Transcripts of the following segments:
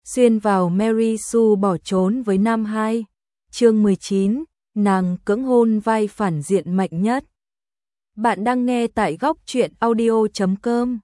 xuyên vào Mary Sue bỏ trốn với Nam 2. Chương 19, nàng cưỡng hôn vai phản diện mạnh nhất. Bạn đang nghe tại góc truyện audio.com.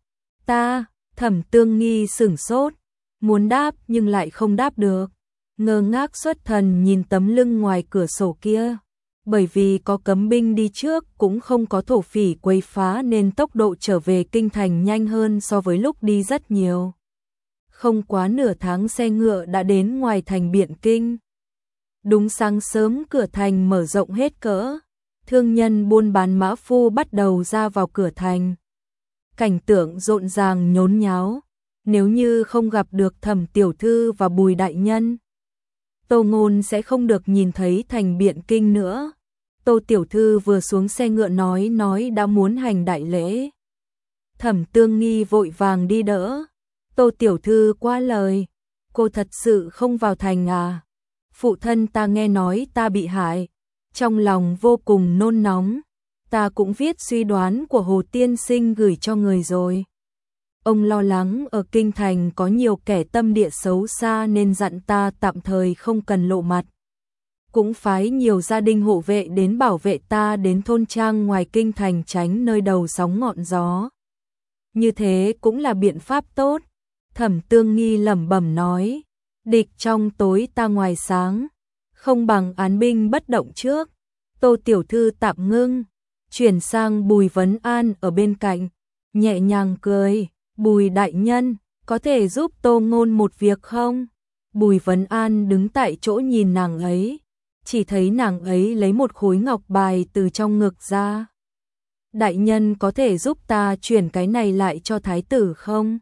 Thẩm Tương Nghi sửng sốt, muốn đáp nhưng lại không đáp được. Ngơ ngác xuất thần nhìn tấm lưng ngoài cửa sổ kia. Bởi vì có cấm binh đi trước cũng không có thổ phỉ quấy phá nên tốc độ trở về kinh thành nhanh hơn so với lúc đi rất nhiều. Không quá nửa tháng xe ngựa đã đến ngoài thành Biện Kinh. Đúng sáng sớm cửa thành mở rộng hết cỡ. Thương nhân buôn bán mã phu bắt đầu ra vào cửa thành. Cảnh tượng rộn ràng nhốn nháo. Nếu như không gặp được Thẩm tiểu thư và Bùi đại nhân, Tô Ngôn sẽ không được nhìn thấy thành Biện Kinh nữa. Tô tiểu thư vừa xuống xe ngựa nói đã muốn hành đại lễ. Thẩm Tương Nghi vội vàng đi đỡ. Tô tiểu thư quá lời, cô thật sự không vào thành à? Phụ thân ta nghe nói ta bị hại, trong lòng vô cùng nôn nóng. Ta cũng viết suy đoán của Hồ tiên sinh gửi cho người rồi. Ông lo lắng ở kinh thành có nhiều kẻ tâm địa xấu xa nên dặn ta tạm thời không cần lộ mặt. Cũng phái nhiều gia đình hộ vệ đến bảo vệ ta đến thôn trang ngoài kinh thành tránh nơi đầu sóng ngọn gió. Như thế cũng là biện pháp tốt. Thẩm Tương Nghi lẩm bẩm nói, địch trong tối ta ngoài sáng, không bằng án binh bất động trước. Tô tiểu thư tạm ngưng, chuyển sang Bùi Vấn An ở bên cạnh, nhẹ nhàng cười, Bùi đại nhân, có thể giúp Tô Ngôn một việc không? Bùi Vấn An đứng tại chỗ nhìn nàng ấy, chỉ thấy nàng ấy lấy một khối ngọc bài từ trong ngực ra. Đại nhân có thể giúp ta chuyển cái này lại cho thái tử không?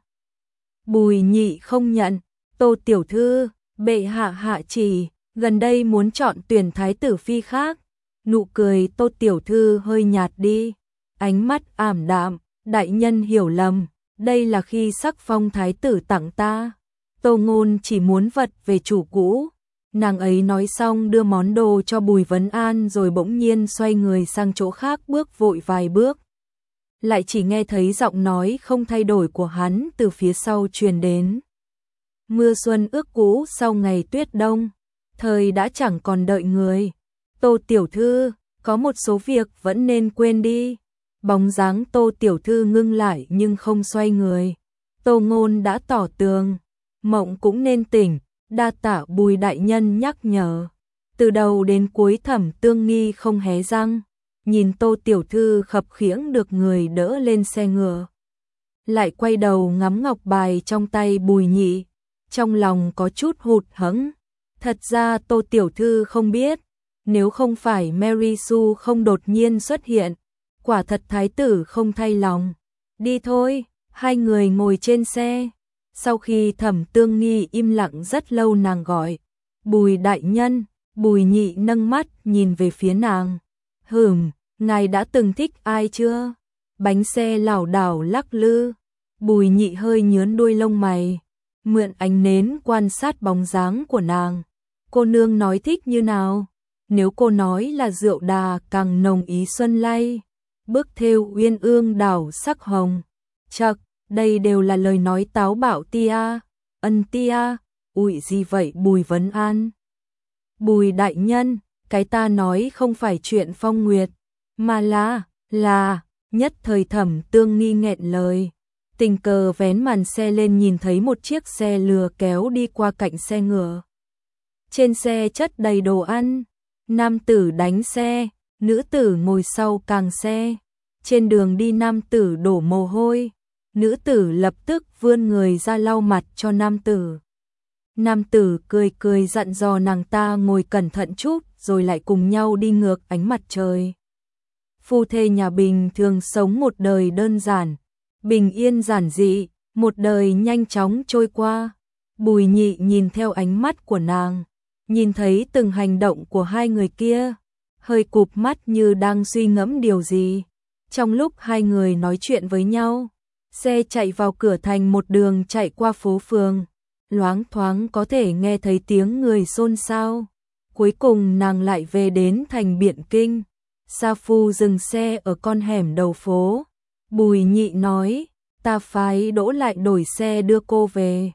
Bùi Nhị không nhận. Tô tiểu thư, bệ hạ hạ chỉ, gần đây muốn chọn tuyển thái tử phi khác. Nụ cười Tô tiểu thư hơi nhạt đi, ánh mắt ảm đạm, đại nhân hiểu lầm, đây là khi sắc phong thái tử tặng ta. Tô Ngôn chỉ muốn vật về chủ cũ. Nàng ấy nói xong đưa món đồ cho Bùi Vấn An rồi bỗng nhiên xoay người sang chỗ khác bước vội vài bước. Lại chỉ nghe thấy giọng nói không thay đổi của hắn từ phía sau truyền đến. Mưa xuân ước cũ sau ngày tuyết đông, thời đã chẳng còn đợi người. Tô tiểu thư, có một số việc vẫn nên quên đi. Bóng dáng Tô tiểu thư ngưng lại nhưng không xoay người. Tô Ngôn đã tỏ tường, mộng cũng nên tỉnh, đa tạ Bùi đại nhân nhắc nhở. Từ đầu đến cuối Thẩm Tương Nghi không hé răng, nhìn Tô tiểu thư khập khiễng được người đỡ lên xe ngựa. Lại quay đầu ngắm ngọc bài trong tay Bùi Nhị, trong lòng có chút hụt hẫng. Thật ra Tô tiểu thư không biết, nếu không phải Mary Sue không đột nhiên xuất hiện, quả thật thái tử không thay lòng. Đi thôi, hai người ngồi trên xe. Sau khi Thẩm Tương Nghi im lặng rất lâu nàng gọi, Bùi đại nhân. Bùi Nhị nâng mắt nhìn về phía nàng. Ngài đã từng thích ai chưa? Bánh xe lảo đảo lắc lư. Bùi Nhị hơi nhướng đuôi lông mày, mượn ánh nến quan sát bóng dáng của nàng. Cô nương nói thích như nào? Nếu cô nói là rượu đà càng nồng ý xuân lay, bức thêu uyên ương đảo sắc hồng. Chậc, đây đều là lời nói táo bạo tia. Ân tia, ủi gì vậy Bùi Vấn An? Bùi đại nhân, cái ta nói không phải chuyện Phong Nguyệt, mà là, nhất thời Thẩm Tương Nghi nghẹn lời. Tình cờ vén màn xe lên nhìn thấy một chiếc xe lừa kéo đi qua cạnh xe ngựa. Trên xe chất đầy đồ ăn, nam tử đánh xe, nữ tử ngồi sau càng xe. Trên đường đi nam tử đổ mồ hôi, nữ tử lập tức vươn người ra lau mặt cho nam tử. Nam tử cười cười dặn dò nàng ta ngồi cẩn thận chút rồi lại cùng nhau đi ngược ánh mặt trời. Phu thê nhà bình thường sống một đời đơn giản, bình yên giản dị, một đời nhanh chóng trôi qua. Bùi Nhị nhìn theo ánh mắt của nàng, nhìn thấy từng hành động của hai người kia, hơi cụp mắt như đang suy ngẫm điều gì. Trong lúc hai người nói chuyện với nhau, xe chạy vào cửa thành, một đường chạy qua phố phường, loáng thoáng có thể nghe thấy tiếng người xôn xao. Cuối cùng nàng lại về đến thành Biện Kinh. Sa phu dừng xe ở con hẻm đầu phố. Bùi Nhị nói, ta phái Đỗ lại đổi xe đưa cô về.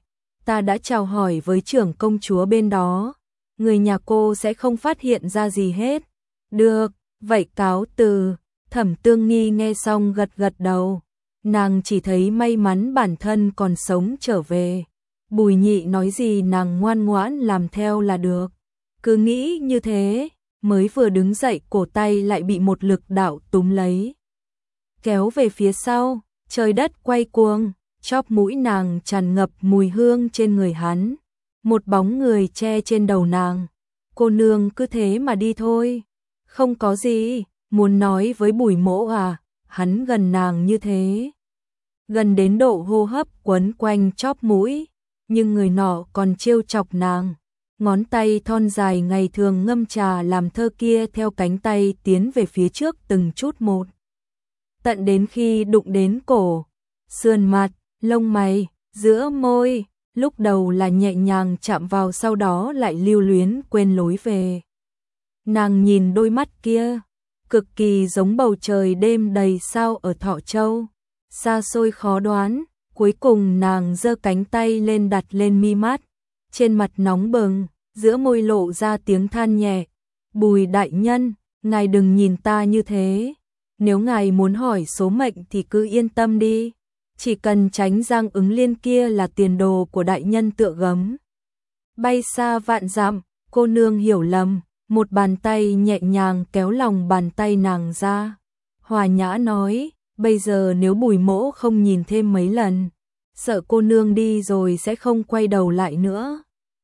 ta đã chào hỏi với trưởng công chúa bên đó, người nhà cô sẽ không phát hiện ra gì hết. Được, vậy cáo từ. Thẩm Tương Nghi nghe xong gật gật đầu, nàng chỉ thấy may mắn bản thân còn sống trở về. Bùi Nhị nói gì nàng ngoan ngoãn làm theo là được. Cứ nghĩ như thế, mới vừa đứng dậy cổ tay lại bị một lực đạo túm lấy. Kéo về phía sau, trời đất quay cuồng, chóp mũi nàng tràn ngập mùi hương trên người hắn. Một bóng người che trên đầu nàng. Cô nương cứ thế mà đi thôi. Không có gì, muốn nói với Bùi Mỗ à, hắn gần nàng như thế. Gần đến độ hô hấp quấn quanh chóp mũi, nhưng người nọ còn trêu chọc nàng. Ngón tay thon dài ngày thường ngâm trà làm thơ kia theo cánh tay tiến về phía trước từng chút một. Tận đến khi đụng đến cổ, sườn mặt, lông mày, giữa môi, lúc đầu là nhẹ nhàng chạm vào sau đó lại lưu luyến quên lối về. Nàng nhìn đôi mắt kia, cực kỳ giống bầu trời đêm đầy sao ở Thọ Châu, xa xôi khó đoán, cuối cùng nàng giơ cánh tay lên đặt lên mi mắt, trên mặt nóng bừng, giữa môi lộ ra tiếng than nhẹ. Bùi đại nhân, ngài đừng nhìn ta như thế, nếu ngài muốn hỏi số mệnh thì cứ yên tâm đi, chỉ cần tránh Giang Ứng Liên kia là tiền đồ của đại nhân tựa gấm. Bay xa vạn dặm, cô nương hiểu lầm. Một bàn tay nhẹ nhàng kéo lòng bàn tay nàng ra. Hòa nhã nói, bây giờ nếu Bùi Mỗ không nhìn thêm mấy lần, sợ cô nương đi rồi sẽ không quay đầu lại nữa.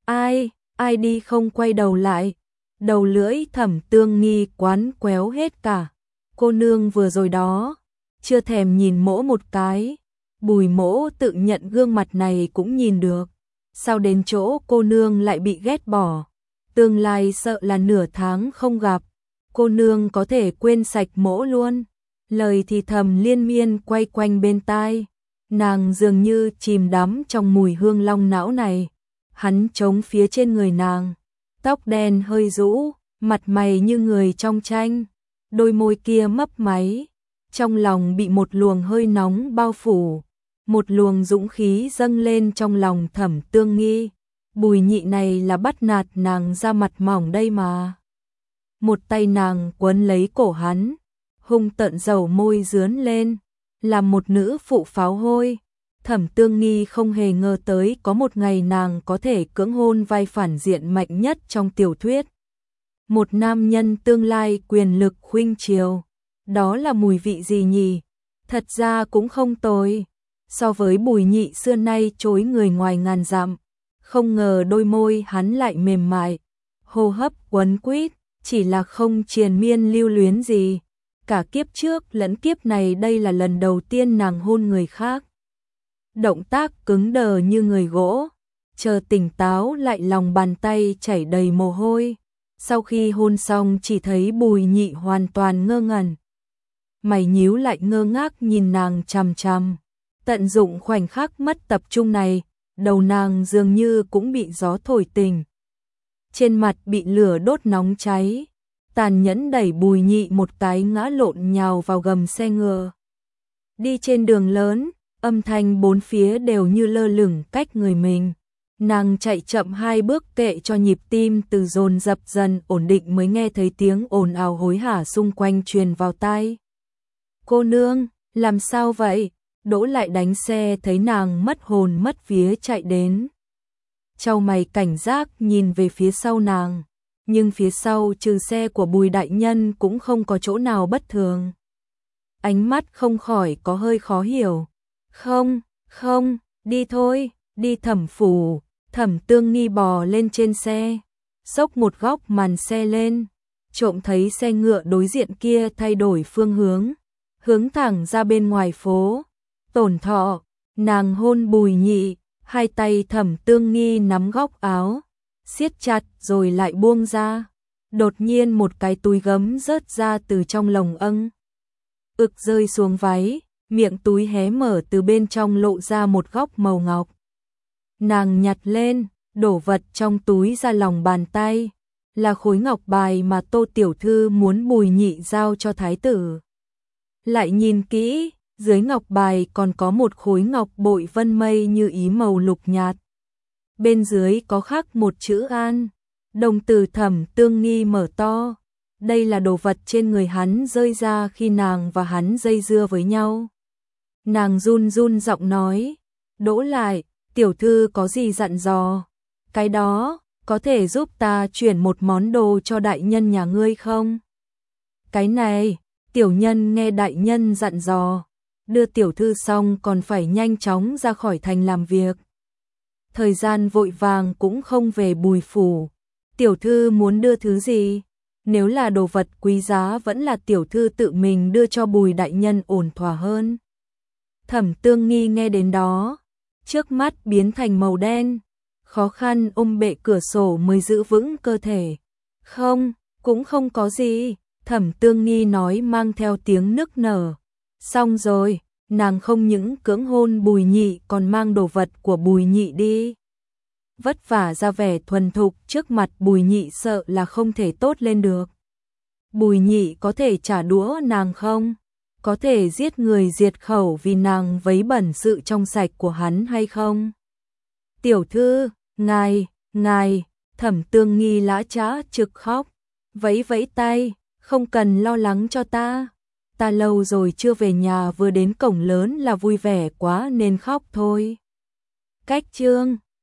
Ai đi không quay đầu lại? Đầu lưỡi Thẩm Tương Nghi quán quéo hết cả. Cô nương vừa rồi đó, chưa thèm nhìn Mỗ một cái. Bùi Mỗ tự nhận gương mặt này cũng nhìn được. Sao đến chỗ cô nương lại bị ghét bỏ? Tương lai sợ là nửa tháng không gặp, cô nương có thể quên sạch Mỗ luôn. Lời thì thầm liên miên quay quanh bên tai, nàng dường như chìm đắm trong mùi hương long não này. Hắn trống phía trên người nàng, tóc đen hơi rũ, mặt mày như người trong tranh, đôi môi kia mấp máy, trong lòng bị một luồng hơi nóng bao phủ, một luồng dũng khí dâng lên trong lòng Thẩm Tương Nghi. Bùi Nhị này là bắt nạt nàng ra mặt mỏng đây mà. Một tay nàng quấn lấy cổ hắn, hung tợn dầu môi dướn lên, làm một nữ phụ pháo hôi. Thẩm Tương Nghi không hề ngờ tới có một ngày nàng có thể cưỡng hôn vai phản diện mạnh nhất trong tiểu thuyết. Một nam nhân tương lai quyền lực khuynh triều, đó là mùi vị gì nhỉ? Thật ra cũng không tồi, so với Bùi Nhị xưa nay chối người ngoài ngàn dặm. Không ngờ đôi môi hắn lại mềm mại, hô hấp quấn quýt, chỉ là không triền miên lưu luyến gì. Cả kiếp trước lẫn kiếp này đây là lần đầu tiên nàng hôn người khác. Động tác cứng đờ như người gỗ, chờ tỉnh táo lại lòng bàn tay chảy đầy mồ hôi. Sau khi hôn xong chỉ thấy Bùi Nhị hoàn toàn ngơ ngẩn. Mày nhíu lại ngơ ngác nhìn nàng chằm chằm. Tận dụng khoảnh khắc mất tập trung này, đầu nàng dường như cũng bị gió thổi tỉnh. Trên mặt bị lửa đốt nóng cháy, tàn nhẫn đẩy Bùi Nhị một cái ngã lộn nhào vào gầm xe ngựa. Đi trên đường lớn, âm thanh bốn phía đều như lơ lửng cách người mình. Nàng chạy chậm 2 bước kệ cho nhịp tim từ dồn dập dần ổn định mới nghe thấy tiếng ồn ào hối hả xung quanh truyền vào tai. Cô nương, làm sao vậy? Đỗ lại đánh xe thấy nàng mất hồn mất vía chạy đến. Chau mày cảnh giác nhìn về phía sau nàng, nhưng phía sau trừ xe của Bùi đại nhân cũng không có chỗ nào bất thường. Ánh mắt không khỏi có hơi khó hiểu. Không, đi thôi, đi Thẩm phủ. Thẩm Tương Nghi bò lên trên xe, xốc một góc màn xe lên, trộm thấy xe ngựa đối diện kia thay đổi phương hướng thẳng ra bên ngoài phố. Tổn Thọ, nàng hôn Bùi Nhị, hai tay Thẩm Tương Nghi nắm góc áo, siết chặt rồi lại buông ra. Đột nhiên một cái túi gấm rớt ra từ trong lồng ực rơi xuống váy, miệng túi hé mở từ bên trong lộ ra một góc màu ngọc. Nàng nhặt lên, đổ vật trong túi ra lòng bàn tay, là khối ngọc bài mà Tô tiểu thư muốn Bùi Nhị giao cho thái tử. Lại nhìn kỹ, dưới ngọc bài còn có một khối ngọc bội vân mây như ý màu lục nhạt. bên dưới có khắc một chữ An. Đồng tử Thẩm Tương Nghi mở to, đây là đồ vật trên người hắn rơi ra khi nàng và hắn dây dưa với nhau. Nàng run run giọng nói, đỗ lại, tiểu thư có gì dặn dò? Cái đó, có thể giúp ta chuyển một món đồ cho đại nhân nhà ngươi không? Cái này, tiểu nhân nghe đại nhân dặn dò, đưa tiểu thư xong còn phải nhanh chóng ra khỏi thành làm việc. Thời gian vội vàng cũng không về Bùi phủ. Tiểu thư muốn đưa thứ gì? Nếu là đồ vật quý giá vẫn là tiểu thư tự mình đưa cho Bùi đại nhân ổn thỏa hơn. Thẩm Tương Nghi nghe đến đó, trước mắt biến thành màu đen, khó khăn ôm bệ cửa sổ mới giữ vững cơ thể. Không, cũng không có gì, Thẩm Tương Nghi nói mang theo tiếng nức nở. Xong rồi, nàng không những cưỡng hôn Bùi Nhị còn mang đồ vật của Bùi Nhị đi. Vất vả ra vẻ thuần thục trước mặt Bùi Nhị sợ là không thể tốt lên được. Bùi Nhị có thể trả đũa nàng không? Có thể giết người diệt khẩu vì nàng vấy bẩn sự trong sạch của hắn hay không? Tiểu thư, ngài, Thẩm Tương Nghi lã chã trực khóc, vẫy vẫy tay, không cần lo lắng cho ta. Ta lâu rồi chưa về nhà, vừa đến cổng lớn là vui vẻ quá nên khóc thôi. Cách chương